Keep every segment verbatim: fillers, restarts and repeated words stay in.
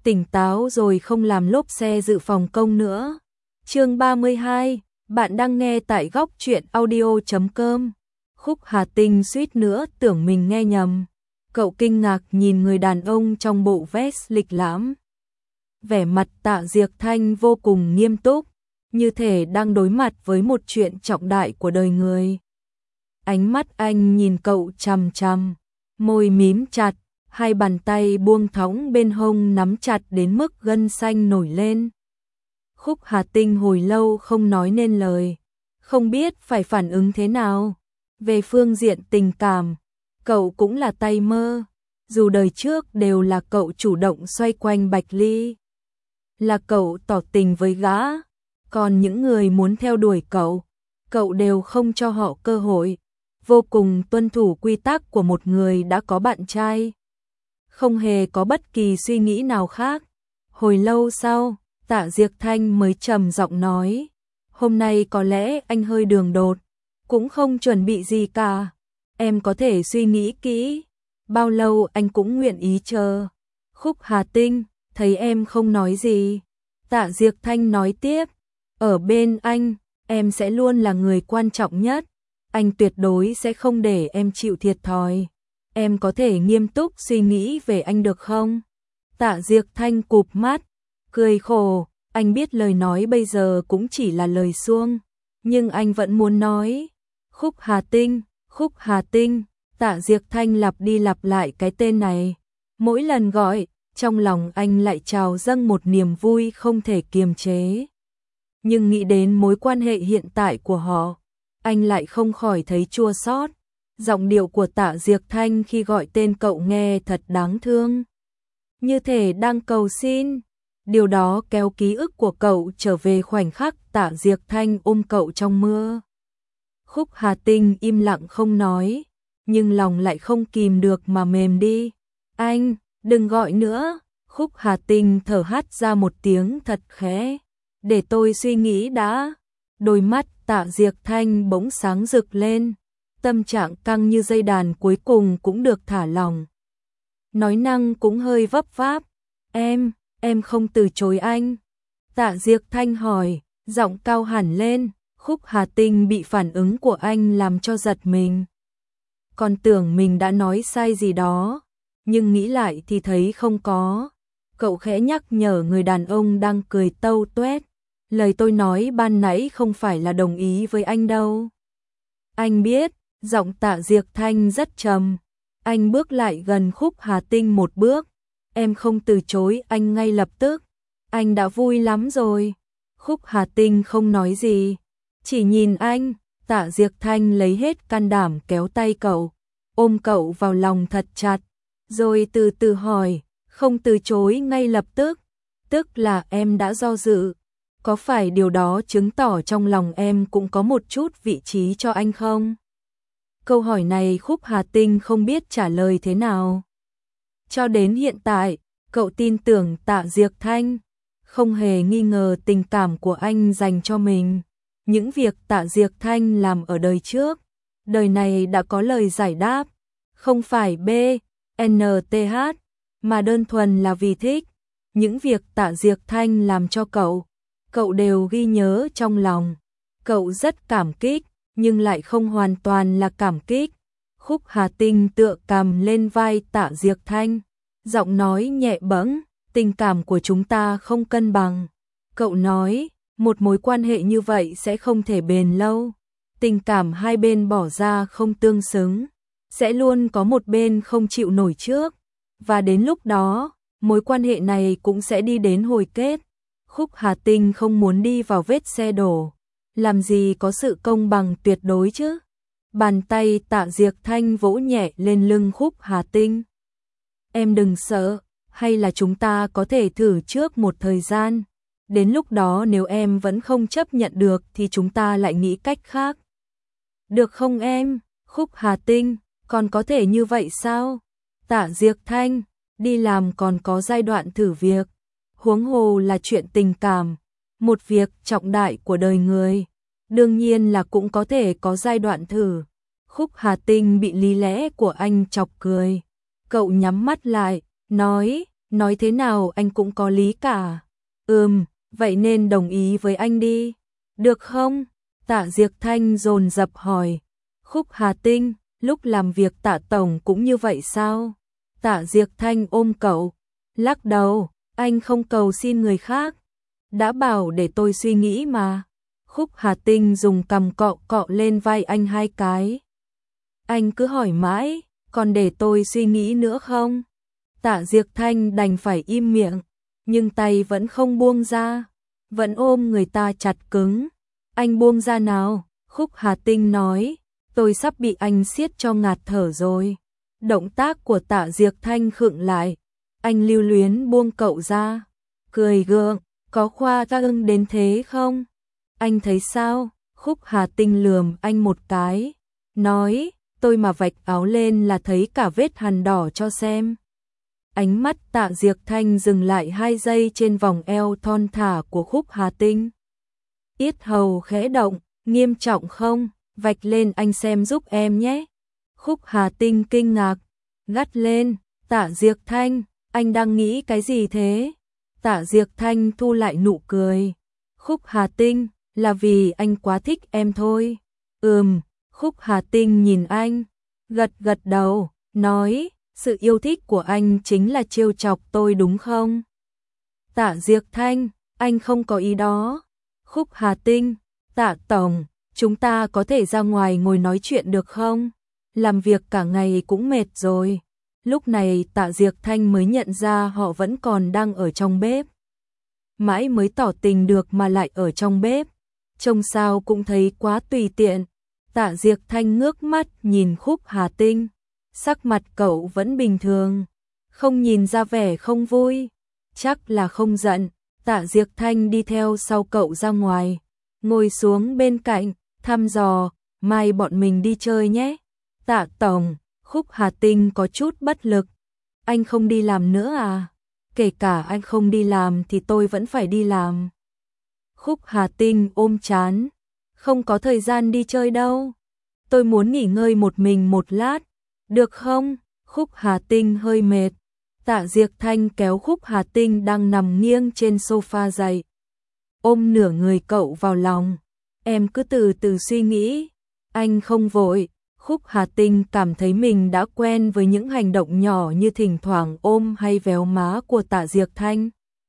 tỉnh táo rồi không làm lốp xe dự phòng công nữa. Chương ba mươi hai, bạn đang nghe tại góc truyện audio chấm com. Khúc Hà Tinh suýt nữa tưởng mình nghe nhầm. Cậu kinh ngạc nhìn người đàn ông trong bộ vest lịch lãm. Vẻ mặt Tạ Diệc Thanh vô cùng nghiêm túc, như thể đang đối mặt với một chuyện trọng đại của đời người. Ánh mắt anh nhìn cậu chằm chằm, môi mím chặt, hai bàn tay buông thõng bên hông nắm chặt đến mức gân xanh nổi lên. Khúc Hà Tinh hồi lâu không nói nên lời, không biết phải phản ứng thế nào. Về phương diện tình cảm, cậu cũng là tay mơ, dù đời trước đều là cậu chủ động xoay quanh Bạch Ly. Là cậu tỏ tình với gã, còn những người muốn theo đuổi cậu, cậu đều không cho họ cơ hội, vô cùng tuân thủ quy tắc của một người đã có bạn trai. Không hề có bất kỳ suy nghĩ nào khác. Hồi lâu sau, Tạ Diệc Thanh mới trầm giọng nói, hôm nay có lẽ anh hơi đường đột, cũng không chuẩn bị gì cả. Em có thể suy nghĩ kỹ, bao lâu anh cũng nguyện ý chờ. Khúc Hà Tinh, thấy em không nói gì. Tạ Diệc Thanh nói tiếp, ở bên anh, em sẽ luôn là người quan trọng nhất. Anh tuyệt đối sẽ không để em chịu thiệt thòi. Em có thể nghiêm túc suy nghĩ về anh được không? Tạ Diệc Thanh cụp mắt, cười khổ, anh biết lời nói bây giờ cũng chỉ là lời suông, nhưng anh vẫn muốn nói. Khúc Hà Tinh, Khúc Hà Tinh, Tạ Diệc Thanh lặp đi lặp lại cái tên này. Mỗi lần gọi, trong lòng anh lại trào dâng một niềm vui không thể kiềm chế. Nhưng nghĩ đến mối quan hệ hiện tại của họ, anh lại không khỏi thấy chua xót. Giọng điệu của Tạ Diệc Thanh khi gọi tên cậu nghe thật đáng thương, như thể đang cầu xin. Điều đó kéo ký ức của cậu trở về khoảnh khắc Tạ Diệc Thanh ôm cậu trong mưa. Khúc Hà Tinh im lặng không nói, nhưng lòng lại không kìm được mà mềm đi. Anh, đừng gọi nữa. Khúc Hà Tinh thở hắt ra một tiếng thật khẽ. Để tôi suy nghĩ đã. Đôi mắt Tạ Diệc Thanh bỗng sáng rực lên. Tâm trạng căng như dây đàn cuối cùng cũng được thả lỏng. Nói năng cũng hơi vấp váp. Em, em không từ chối anh. Tạ Diệc Thanh hỏi, giọng cao hẳn lên. Khúc Hà Tinh bị phản ứng của anh làm cho giật mình. Còn tưởng mình đã nói sai gì đó, nhưng nghĩ lại thì thấy không có. Cậu khẽ nhắc nhở người đàn ông đang cười tâu tuét. Lời tôi nói ban nãy không phải là đồng ý với anh đâu. Anh biết. Giọng Tạ Diệc Thanh rất trầm. Anh bước lại gần Khúc Hà Tinh một bước. Em không từ chối anh ngay lập tức. Anh đã vui lắm rồi. Khúc Hà Tinh không nói gì, chỉ nhìn anh. Tạ Diệc Thanh lấy hết can đảm kéo tay cậu, ôm cậu vào lòng thật chặt, rồi từ từ hỏi, không từ chối ngay lập tức, tức là em đã do dự. Có phải điều đó chứng tỏ trong lòng em cũng có một chút vị trí cho anh không? Câu hỏi này Khúc Hà Tinh không biết trả lời thế nào. Cho đến hiện tại, cậu tin tưởng Tạ Diệc Thanh, không hề nghi ngờ tình cảm của anh dành cho mình. Những việc Tạ Diệc Thanh làm ở đời trước, đời này đã có lời giải đáp. Không phải B N T H, mà đơn thuần là vì thích. Những việc Tạ Diệc Thanh làm cho cậu, cậu đều ghi nhớ trong lòng. Cậu rất cảm kích, nhưng lại không hoàn toàn là cảm kích. Khúc Hà Tinh tựa cằm lên vai Tạ Diệc Thanh, giọng nói nhẹ bẫng, tình cảm của chúng ta không cân bằng. Cậu nói, một mối quan hệ như vậy sẽ không thể bền lâu. Tình cảm hai bên bỏ ra không tương xứng, sẽ luôn có một bên không chịu nổi trước. Và đến lúc đó, mối quan hệ này cũng sẽ đi đến hồi kết. Khúc Hà Tinh không muốn đi vào vết xe đổ. Làm gì có sự công bằng tuyệt đối chứ? Bàn tay Tạ Diệc Thanh vỗ nhẹ lên lưng Khúc Hà Tinh. Em đừng sợ, hay là chúng ta có thể thử trước một thời gian. Đến lúc đó nếu em vẫn không chấp nhận được thì chúng ta lại nghĩ cách khác. Được không em? Khúc Hà Tinh, còn có thể như vậy sao? Tạ Diệc Thanh, đi làm còn có giai đoạn thử việc. Huống hồ là chuyện tình cảm, một việc trọng đại của đời người. Đương nhiên là cũng có thể có giai đoạn thử. Khúc Hà Tinh bị lý lẽ của anh chọc cười. Cậu nhắm mắt lại, nói, nói thế nào anh cũng có lý cả. Ừm, vậy nên đồng ý với anh đi, được không? Tạ Diệc Thanh dồn dập hỏi. Khúc Hà Tinh, lúc làm việc Tạ tổng cũng như vậy sao? Tạ Diệc Thanh ôm cậu, lắc đầu, anh không cầu xin người khác, đã bảo để tôi suy nghĩ mà. Khúc Hà Tinh dùng cằm cọ cọ lên vai anh hai cái. Anh cứ hỏi mãi, còn để tôi suy nghĩ nữa không? Tạ Diệc Thanh đành phải im miệng, nhưng tay vẫn không buông ra, vẫn ôm người ta chặt cứng. Anh buông ra nào, Khúc Hà Tinh nói, tôi sắp bị anh siết cho ngạt thở rồi. Động tác của Tạ Diệc Thanh khựng lại, anh lưu luyến buông cậu ra, cười gượng, có khoa ra ưng đến thế không? Anh thấy sao? Khúc Hà Tinh lườm anh một cái, nói, tôi mà vạch áo lên là thấy cả vết hằn đỏ cho xem. Ánh mắt Tạ Diệc Thanh dừng lại hai giây trên vòng eo thon thả của Khúc Hà Tinh. Yết hầu khẽ động, nghiêm trọng không? Vạch lên anh xem giúp em nhé. Khúc Hà Tinh kinh ngạc, gắt lên, Tạ Diệc Thanh, anh đang nghĩ cái gì thế? Tạ Diệc Thanh thu lại nụ cười. Khúc Hà Tinh, là vì anh quá thích em thôi. Ừm, Khúc Hà Tinh nhìn anh, gật gật đầu, nói, sự yêu thích của anh chính là trêu chọc tôi đúng không? Tạ Diệc Thanh, anh không có ý đó. Khúc Hà Tinh, Tạ tổng, chúng ta có thể ra ngoài ngồi nói chuyện được không? Làm việc cả ngày cũng mệt rồi. Lúc này Tạ Diệc Thanh mới nhận ra họ vẫn còn đang ở trong bếp. Mãi mới tỏ tình được mà lại ở trong bếp. Trông sao cũng thấy quá tùy tiện. Tạ Diệc Thanh ngước mắt nhìn Khúc Hà Tinh. Sắc mặt cậu vẫn bình thường, không nhìn ra vẻ không vui. Chắc là không giận. Tạ Diệc Thanh đi theo sau cậu ra ngoài, ngồi xuống bên cạnh, thăm dò, mai bọn mình đi chơi nhé. Tạ tổng, Khúc Hà Tinh có chút bất lực. Anh không đi làm nữa à? Kể cả anh không đi làm thì tôi vẫn phải đi làm. Khúc Hà Tinh ôm trán, không có thời gian đi chơi đâu. Tôi muốn nghỉ ngơi một mình một lát, được không? Khúc Hà Tinh hơi mệt. Tạ Diệc Thanh kéo Khúc Hà Tinh đang nằm nghiêng trên sofa dậy, ôm nửa người cậu vào lòng. Em cứ từ từ suy nghĩ, anh không vội. Khúc Hà Tinh cảm thấy mình đã quen với những hành động nhỏ như thỉnh thoảng ôm hay véo má của Tạ Diệc Thanh.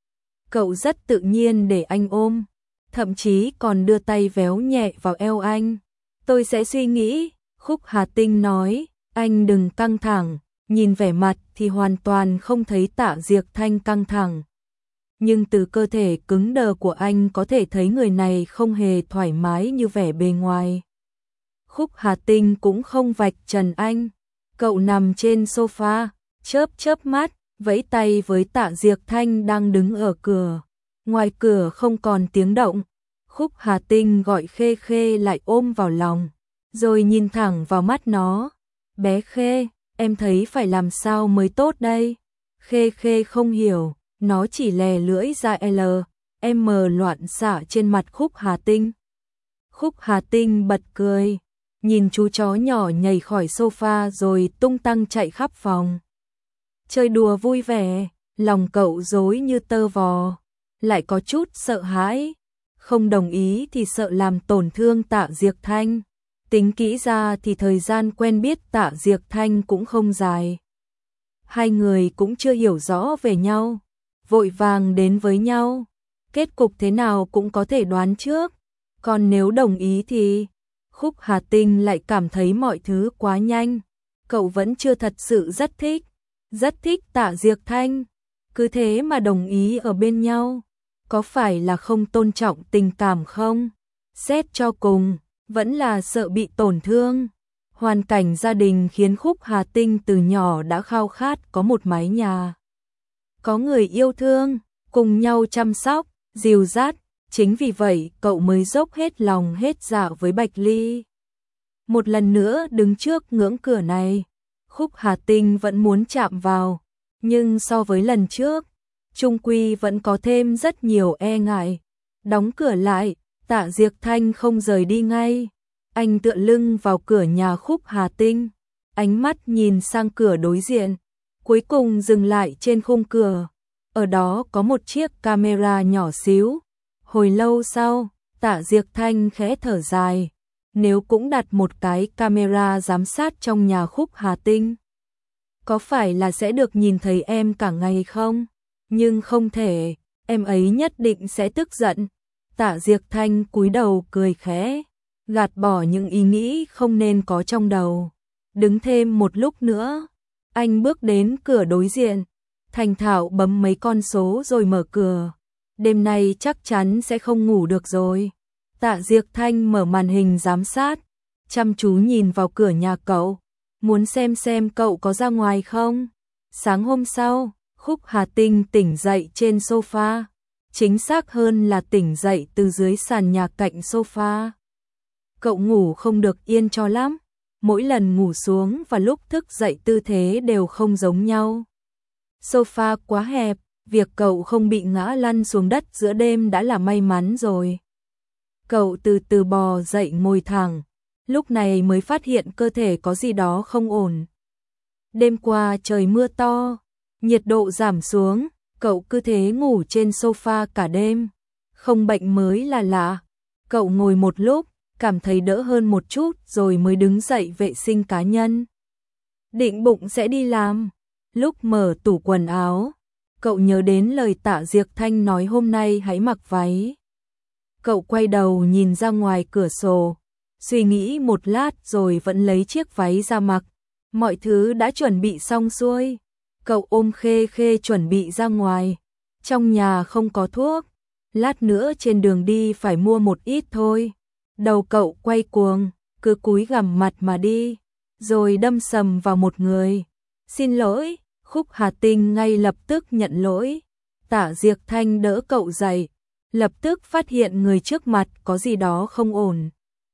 Cậu rất tự nhiên để anh ôm, thậm chí còn đưa tay véo nhẹ vào eo anh. Tôi sẽ suy nghĩ, Khúc Hà Tinh nói, anh đừng căng thẳng. Nhìn vẻ mặt thì hoàn toàn không thấy Tạ Diệc Thanh căng thẳng. Nhưng từ cơ thể cứng đờ của anh có thể thấy người này không hề thoải mái như vẻ bề ngoài. Khúc Hà Tinh cũng không vạch trần anh. Cậu nằm trên sofa, chớp chớp mắt, vẫy tay với Tạ Diệc Thanh đang đứng ở cửa. Ngoài cửa không còn tiếng động. Khúc Hà Tinh gọi Khê Khê lại ôm vào lòng, rồi nhìn thẳng vào mắt nó. Bé Khê, em thấy phải làm sao mới tốt đây? Khê Khê không hiểu, nó chỉ lè lưỡi ra L, M loạn xạ trên mặt Khúc Hà Tinh. Khúc Hà Tinh bật cười, nhìn chú chó nhỏ nhảy khỏi sofa rồi tung tăng chạy khắp phòng. Chơi đùa vui vẻ, lòng cậu rối như tơ vò, lại có chút sợ hãi. Không đồng ý thì sợ làm tổn thương Tạ Diệc Thanh. Tính kỹ ra thì thời gian quen biết Tạ Diệc Thanh cũng không dài. Hai người cũng chưa hiểu rõ về nhau, vội vàng đến với nhau. Kết cục thế nào cũng có thể đoán trước. Còn nếu đồng ý thì... Khúc Hà Tinh lại cảm thấy mọi thứ quá nhanh. Cậu vẫn chưa thật sự rất thích. Rất thích Tạ Diệc Thanh. Cứ thế mà đồng ý ở bên nhau. Có phải là không tôn trọng tình cảm không? Xét cho cùng, vẫn là sợ bị tổn thương. Hoàn cảnh gia đình khiến Khúc Hà Tinh từ nhỏ đã khao khát có một mái nhà. Có người yêu thương, cùng nhau chăm sóc, dìu dắt. Chính vì vậy cậu mới dốc hết lòng hết dạ với Bạch Ly. Một lần nữa đứng trước ngưỡng cửa này, Khúc Hà Tinh vẫn muốn chạm vào. Nhưng so với lần trước, chung quy vẫn có thêm rất nhiều e ngại. Đóng cửa lại, Tạ Diệc Thanh không rời đi ngay. Anh tựa lưng vào cửa nhà Khúc Hà Tinh, ánh mắt nhìn sang cửa đối diện, cuối cùng dừng lại trên khung cửa. ở đó có một chiếc camera nhỏ xíu. Hồi lâu sau, Tạ Diệc Thanh khẽ thở dài, nếu cũng đặt một cái camera giám sát trong nhà Khúc Hà Tinh, có phải là sẽ được nhìn thấy em cả ngày không? Nhưng không thể, em ấy nhất định sẽ tức giận. Tạ Diệc Thanh cúi đầu cười khẽ, gạt bỏ những ý nghĩ không nên có trong đầu. Đứng thêm một lúc nữa, anh bước đến cửa đối diện, thành thạo bấm mấy con số rồi mở cửa. Đêm nay chắc chắn sẽ không ngủ được rồi. Tạ Diệc Thanh mở màn hình giám sát, chăm chú nhìn vào cửa nhà cậu, muốn xem xem cậu có ra ngoài không. Sáng hôm sau, Khúc Hà Tinh tỉnh dậy trên sofa, chính xác hơn là tỉnh dậy từ dưới sàn nhà cạnh sofa. Cậu ngủ không được yên cho lắm, mỗi lần ngủ xuống và lúc thức dậy tư thế đều không giống nhau. Sofa quá hẹp, việc cậu không bị ngã lăn xuống đất giữa đêm đã là may mắn rồi. Cậu từ từ bò dậy ngồi thẳng, lúc này mới phát hiện cơ thể có gì đó không ổn. Đêm qua trời mưa to, nhiệt độ giảm xuống, cậu cứ thế ngủ trên sofa cả đêm. Không bệnh mới là lạ. Cậu ngồi một lúc, cảm thấy đỡ hơn một chút rồi mới đứng dậy vệ sinh cá nhân. Định bụng sẽ đi làm. Lúc mở tủ quần áo, cậu nhớ đến lời Tạ Diệc Thanh nói hôm nay hãy mặc váy. Cậu quay đầu nhìn ra ngoài cửa sổ, suy nghĩ một lát rồi vẫn lấy chiếc váy ra mặc. Mọi thứ đã chuẩn bị xong xuôi. Cậu ôm Khê Khê chuẩn bị ra ngoài. Trong nhà không có thuốc, lát nữa trên đường đi phải mua một ít thôi. Đầu cậu quay cuồng, cứ cúi gằm mặt mà đi, rồi đâm sầm vào một người. Xin lỗi. Khúc Hà Tinh ngay lập tức nhận lỗi. Tạ Diệc Thanh đỡ cậu dậy, lập tức phát hiện người trước mặt có gì đó không ổn.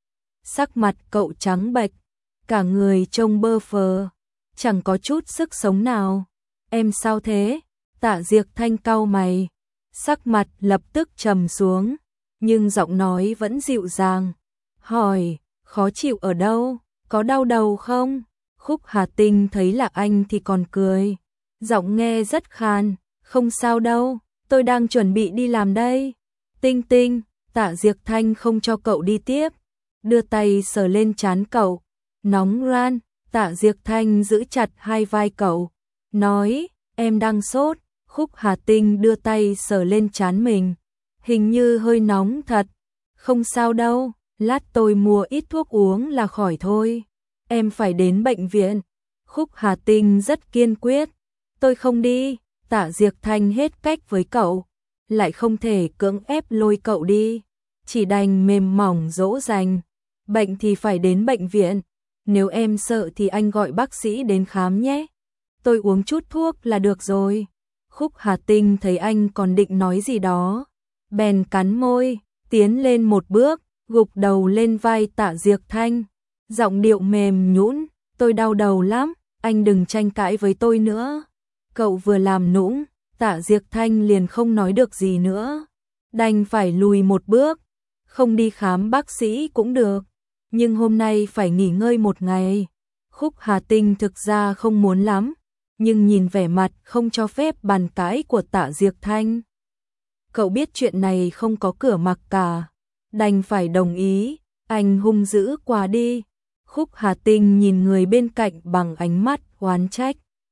Sắc mặt cậu trắng bệch, cả người trông bơ phờ, chẳng có chút sức sống nào. Em sao thế? Tạ Diệc Thanh cau mày, sắc mặt lập tức trầm xuống, nhưng giọng nói vẫn dịu dàng. Hỏi, khó chịu ở đâu? Có đau đầu không? Khúc Hà Tinh thấy là anh thì còn cười. Giọng nghe rất khan, không sao đâu, tôi đang chuẩn bị đi làm đây. Tinh Tinh, Tạ Diệc Thanh không cho cậu đi tiếp, đưa tay sờ lên trán cậu. Nóng ran. Tạ Diệc Thanh giữ chặt hai vai cậu, nói, em đang sốt. Khúc Hà Tinh đưa tay sờ lên trán mình, hình như hơi nóng thật. Không sao đâu, lát tôi mua ít thuốc uống là khỏi thôi. Em phải đến bệnh viện. Khúc Hà Tinh rất kiên quyết. Tôi không đi. Tạ Diệc Thanh hết cách với cậu, lại không thể cưỡng ép lôi cậu đi, chỉ đành mềm mỏng dỗ dành. Bệnh thì phải đến bệnh viện, nếu em sợ thì anh gọi bác sĩ đến khám nhé. Tôi uống chút thuốc là được rồi. Khúc Hà Tinh thấy anh còn định nói gì đó, bèn cắn môi, tiến lên một bước, gục đầu lên vai Tạ Diệc Thanh, giọng điệu mềm nhũn, tôi đau đầu lắm, anh đừng tranh cãi với tôi nữa. Cậu vừa làm nũng, Tạ Diệc Thanh liền không nói được gì nữa, đành phải lùi một bước. Không đi khám bác sĩ cũng được, nhưng hôm nay phải nghỉ ngơi một ngày. Khúc Hà Tinh thực ra không muốn lắm, nhưng nhìn vẻ mặt không cho phép bàn cãi của Tạ Diệc Thanh, cậu biết chuyện này không có cửa mặc cả, đành phải đồng ý. Anh hung dữ quá đi. Khúc Hà Tinh nhìn người bên cạnh bằng ánh mắt oán trách.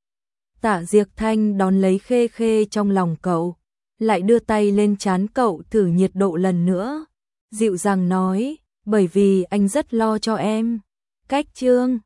Tạ Diệc Thanh đón lấy Khê Khê trong lòng cậu, lại đưa tay lên trán cậu thử nhiệt độ lần nữa, dịu dàng nói, bởi vì anh rất lo cho em. Cách chương